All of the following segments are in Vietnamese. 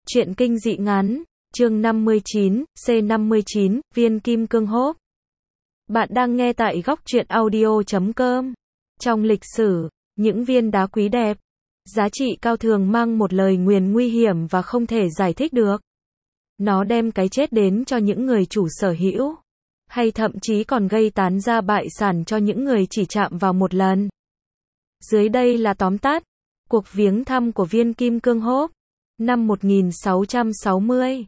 Truyện kinh dị ngắn, chương 59, C59, viên kim cương hốp. Bạn đang nghe tại góc truyện audio.com. Trong lịch sử, những viên đá quý đẹp, giá trị cao thường mang một lời nguyền nguy hiểm và không thể giải thích được. Nó đem cái chết đến cho những người chủ sở hữu, hay thậm chí còn gây tán gia bại sản cho những người chỉ chạm vào một lần. Dưới đây là tóm tắt cuộc viếng thăm của viên kim cương hốp. Năm 1660,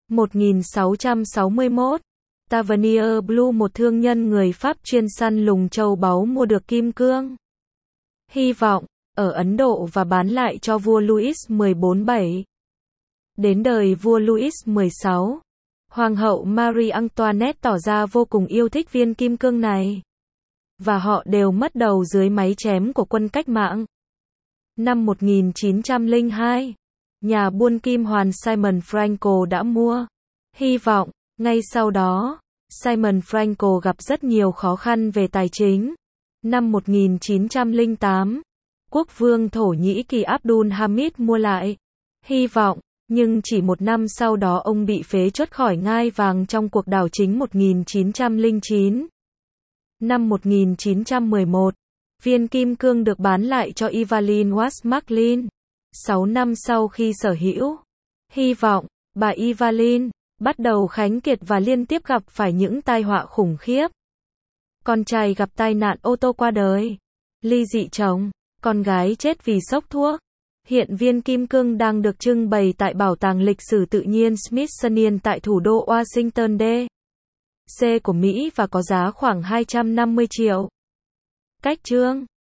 1661, Tavernier Blue, một thương nhân người Pháp chuyên săn lùng châu báu, mua được kim cương hy vọng ở Ấn Độ và bán lại cho vua Louis XIV. Đến đời vua Louis XVI, Hoàng hậu Marie Antoinette tỏ ra vô cùng yêu thích viên kim cương này, và họ đều mất đầu dưới máy chém của quân cách mạng. Năm 1902, nhà buôn kim hoàn Simon Franco đã mua hy vọng. Ngay sau đó, Simon Franco gặp rất nhiều khó khăn về tài chính. Năm 1908, quốc vương Thổ Nhĩ Kỳ Abdul Hamid mua lại hy vọng, nhưng chỉ một năm sau đó ông bị phế truất khỏi ngai vàng trong cuộc đảo chính 1909. Năm 1911, viên kim cương được bán lại cho Evelyn Watts Maclean. 6 năm sau khi sở hữu hy vọng, bà Evelyn bắt đầu khánh kiệt và liên tiếp gặp phải những tai họa khủng khiếp. Con trai gặp tai nạn ô tô qua đời, ly dị chồng, con gái chết vì sốc thuốc. Hiện viên kim cương đang được trưng bày tại Bảo tàng Lịch sử Tự nhiên Smithsonian tại thủ đô Washington D.C. của Mỹ và có giá khoảng 250 triệu. Cách chương